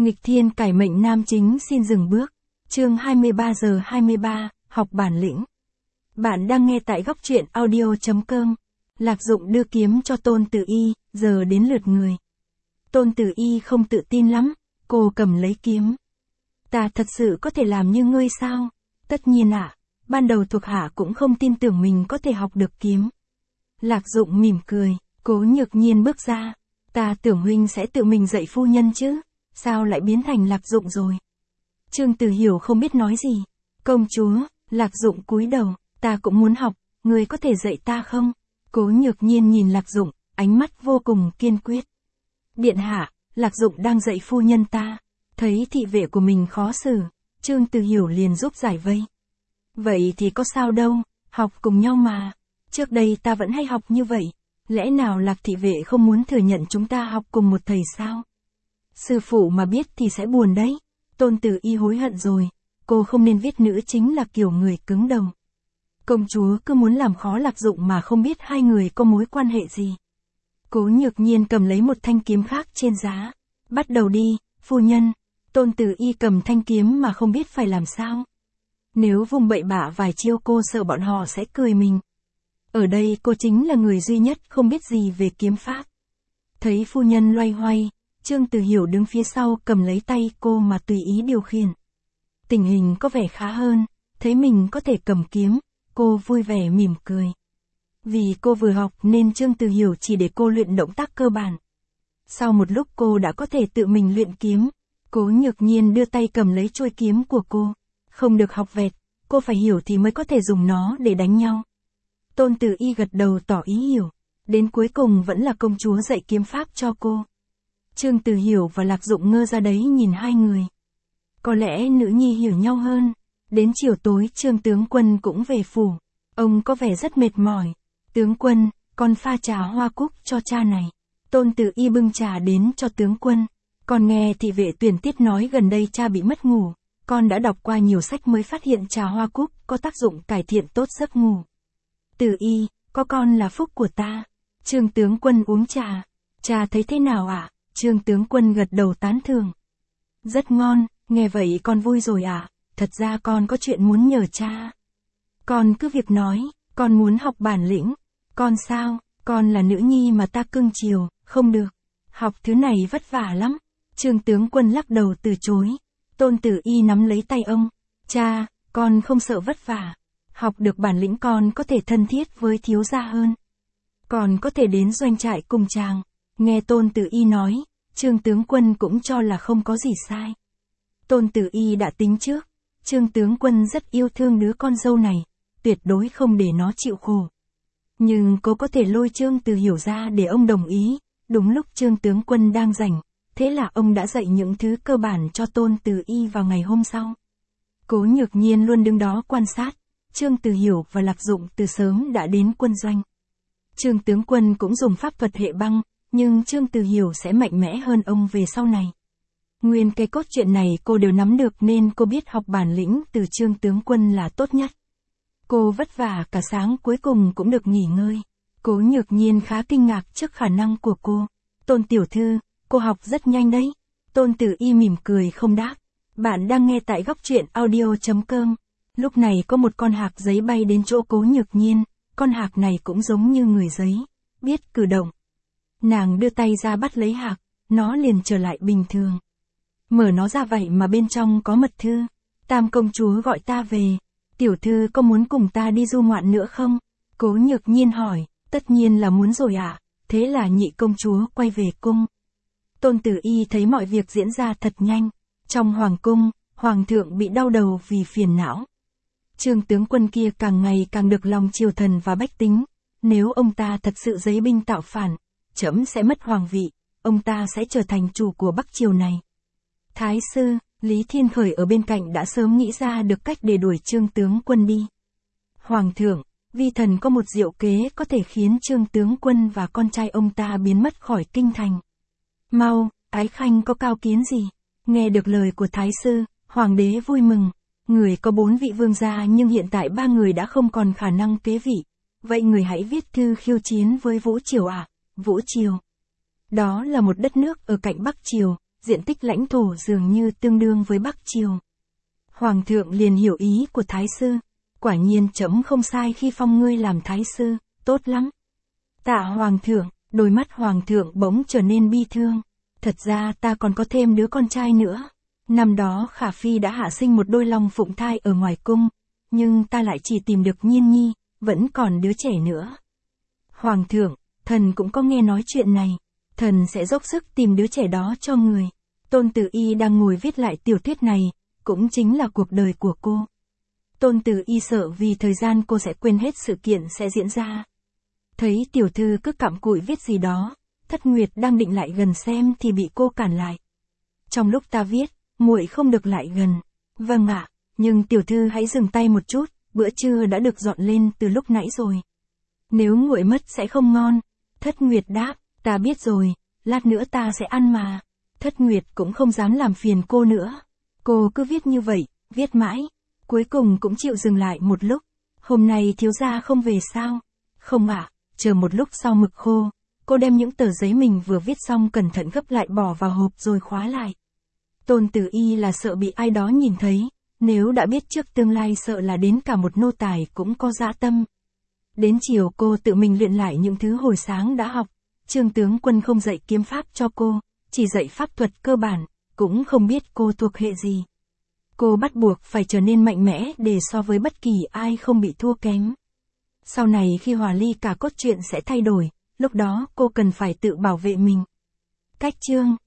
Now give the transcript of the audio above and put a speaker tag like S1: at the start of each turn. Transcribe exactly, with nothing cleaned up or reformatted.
S1: Nghịch thiên cải mệnh nam chính xin dừng bước. Chương hai mươi ba giờ hai mươi ba, học bản lĩnh. Bạn đang nghe tại góc truyện audio chấm com. Lạc Dụng đưa kiếm cho Tôn Tử Y, giờ đến lượt người. Tôn Tử Y không tự tin lắm, cô cầm lấy kiếm. Ta thật sự có thể làm như ngươi sao? Tất nhiên ạ, à, ban đầu thuộc hạ cũng không tin tưởng mình có thể học được kiếm. Lạc Dụng mỉm cười, Cố Nhược Nhiên bước ra. Ta tưởng huynh sẽ tự mình dạy phu nhân chứ, sao lại biến thành Lạc Dụng rồi? Trương Tử Hiểu không biết nói gì. Công chúa, Lạc Dụng cúi đầu, ta cũng muốn học, ngươi có thể dạy ta không? Cố Nhược Nhiên nhìn Lạc Dụng, ánh mắt vô cùng kiên quyết. Điện hạ, Lạc Dụng đang dạy phu nhân ta. Thấy thị vệ của mình khó xử, Trương Tử Hiểu liền giúp giải vây. Vậy thì có sao đâu, học cùng nhau mà. Trước đây ta vẫn hay học như vậy. Lẽ nào Lạc thị vệ không muốn thừa nhận chúng ta học cùng một thầy sao? Sư phụ mà biết thì sẽ buồn đấy. Tôn Tử Y hối hận rồi. Cô không nên viết nữ chính là kiểu người cứng đầu. Công chúa cứ muốn làm khó Lạc Dụng mà không biết hai người có mối quan hệ gì. Cố Nhược Nhiên cầm lấy một thanh kiếm khác trên giá. Bắt đầu đi, phu nhân. Tôn Tử Y cầm thanh kiếm mà không biết phải làm sao. Nếu vùng bậy bạ vài chiêu cô sợ bọn họ sẽ cười mình. Ở đây cô chính là người duy nhất không biết gì về kiếm pháp. Thấy phu nhân loay hoay, Trương Tử Hiểu đứng phía sau cầm lấy tay cô mà tùy ý điều khiển. Tình hình có vẻ khá hơn, thấy mình có thể cầm kiếm, cô vui vẻ mỉm cười. Vì cô vừa học nên Trương Tử Hiểu chỉ để cô luyện động tác cơ bản. Sau một lúc cô đã có thể tự mình luyện kiếm. Cố Nhược Nhiên đưa tay cầm lấy chuôi kiếm của cô. Không được học vẹt, cô phải hiểu thì mới có thể dùng nó để đánh nhau. Tôn Tử Y gật đầu tỏ ý hiểu. Đến cuối cùng vẫn là công chúa dạy kiếm pháp cho cô. Trương Tử Hiểu và Lạc Dụng ngơ ra đấy nhìn hai người. Có lẽ nữ nhi hiểu nhau hơn. Đến chiều tối Trương tướng quân cũng về phủ. Ông có vẻ rất mệt mỏi. Tướng quân, con pha trà hoa cúc cho cha này. Tôn Tử Y bưng trà đến cho tướng quân. Con nghe thị vệ Tuyển Tiết nói gần đây cha bị mất ngủ. Con đã đọc qua nhiều sách mới phát hiện trà hoa cúc có tác dụng cải thiện tốt giấc ngủ. Tử Y, có con là phúc của ta. Trương tướng quân uống trà. Trà thấy thế nào ạ? À? Trương tướng quân gật đầu tán thưởng. Rất ngon, nghe vậy con vui rồi ạ. À? Thật ra con có chuyện muốn nhờ cha. Con cứ việc nói, con muốn học bản lĩnh. Con sao? Con là nữ nhi mà ta cưng chiều, không được. Học thứ này vất vả lắm. Trương tướng quân lắc đầu từ chối. Tôn Tử Y nắm lấy tay ông. Cha, con không sợ vất vả. Học được bản lĩnh con có thể thân thiết với thiếu gia hơn. Còn có thể đến doanh trại cùng chàng. Nghe Tôn Tử Y nói, Trương tướng quân cũng cho là không có gì sai. Tôn Tử Y đã tính trước. Trương tướng quân rất yêu thương đứa con dâu này. Tuyệt đối không để nó chịu khổ. Nhưng cô có thể lôi Trương Tử Hiểu ra để ông đồng ý. Đúng lúc Trương tướng quân đang rảnh. Thế là ông đã dạy những thứ cơ bản cho Tôn Tử Y vào ngày hôm sau. Cố Nhược Nhiên luôn đứng đó quan sát. Trương Tử Hiểu và Lạc Dụng từ sớm đã đến quân doanh. Trương tướng quân cũng dùng pháp thuật hệ băng, nhưng Trương Tử Hiểu sẽ mạnh mẽ hơn ông về sau này. Nguyên cái cốt truyện này cô đều nắm được nên cô biết học bản lĩnh từ Trương tướng quân là tốt nhất. Cô vất vả cả sáng cuối cùng cũng được nghỉ ngơi. Cố Nhược Nhiên khá kinh ngạc trước khả năng của cô. Tôn tiểu thư, cô học rất nhanh đấy. Tôn Tử Y mỉm cười không đáp. Bạn đang nghe tại góc truyện audio chấm com. Lúc này có một con hạc giấy bay đến chỗ Cố Nhược Nhiên. Con hạc này cũng giống như người giấy, biết cử động. Nàng đưa tay ra bắt lấy hạc, nó liền trở lại bình thường. Mở nó ra vậy mà bên trong có mật thư. Tam công chúa gọi ta về. Tiểu thư có muốn cùng ta đi du ngoạn nữa không? Cố Nhược Nhiên hỏi. Tất nhiên là muốn rồi ạ. À? Thế là nhị công chúa quay về cung. Tôn Tử Y thấy mọi việc diễn ra thật nhanh. Trong hoàng cung, hoàng thượng bị đau đầu vì phiền não. Trương tướng quân kia càng ngày càng được lòng triều thần và bách tính. Nếu ông ta thật sự giấy binh tạo phản, trẫm sẽ mất hoàng vị, ông ta sẽ trở thành chủ của Bắc Triều này. Thái sư, Lý Thiên Khởi ở bên cạnh đã sớm nghĩ ra được cách để đuổi Trương tướng quân đi. Hoàng thượng, vi thần có một diệu kế có thể khiến Trương tướng quân và con trai ông ta biến mất khỏi kinh thành. Mau, Ái Khanh có cao kiến gì? Nghe được lời của Thái sư, hoàng đế vui mừng. Người có bốn vị vương gia nhưng hiện tại ba người đã không còn khả năng kế vị. Vậy người hãy viết thư khiêu chiến với Vũ Triều ạ. À? Vũ Triều. Đó là một đất nước ở cạnh Bắc Triều, diện tích lãnh thổ dường như tương đương với Bắc Triều. Hoàng thượng liền hiểu ý của thái sư, quả nhiên trẫm không sai khi phong ngươi làm thái sư, tốt lắm. Tạ hoàng thượng, đôi mắt hoàng thượng bỗng trở nên bi thương. Thật ra ta còn có thêm đứa con trai nữa. Năm đó Khả Phi đã hạ sinh một đôi long phụng thai ở ngoài cung, nhưng ta lại chỉ tìm được Nhiên Nhi, vẫn còn đứa trẻ nữa. Hoàng thượng, thần cũng có nghe nói chuyện này, thần sẽ dốc sức tìm đứa trẻ đó cho người. Tôn Tử Y đang ngồi viết lại tiểu thuyết này, cũng chính là cuộc đời của cô. Tôn Tử Y sợ vì thời gian cô sẽ quên hết sự kiện sẽ diễn ra. Thấy tiểu thư cứ cặm cụi viết gì đó, Thất Nguyệt đang định lại gần xem thì bị cô cản lại. Trong lúc ta viết, muội không được lại gần. Vâng ạ, nhưng tiểu thư hãy dừng tay một chút, bữa trưa đã được dọn lên từ lúc nãy rồi. Nếu nguội mất sẽ không ngon. Thất Nguyệt đáp, ta biết rồi, lát nữa ta sẽ ăn mà. Thất Nguyệt cũng không dám làm phiền cô nữa. Cô cứ viết như vậy, viết mãi. Cuối cùng cũng chịu dừng lại một lúc. Hôm nay thiếu gia không về sao? Không ạ, chờ một lúc sau mực khô. Cô đem những tờ giấy mình vừa viết xong cẩn thận gấp lại bỏ vào hộp rồi khóa lại. Tôn Tử Y là sợ bị ai đó nhìn thấy. Nếu đã biết trước tương lai sợ là đến cả một nô tài cũng có dã tâm. Đến chiều cô tự mình luyện lại những thứ hồi sáng đã học. Trương tướng quân không dạy kiếm pháp cho cô, chỉ dạy pháp thuật cơ bản, cũng không biết cô thuộc hệ gì. Cô bắt buộc phải trở nên mạnh mẽ để so với bất kỳ ai không bị thua kém. Sau này khi hòa ly cả cốt truyện sẽ thay đổi, lúc đó cô cần phải tự bảo vệ mình. Cách chương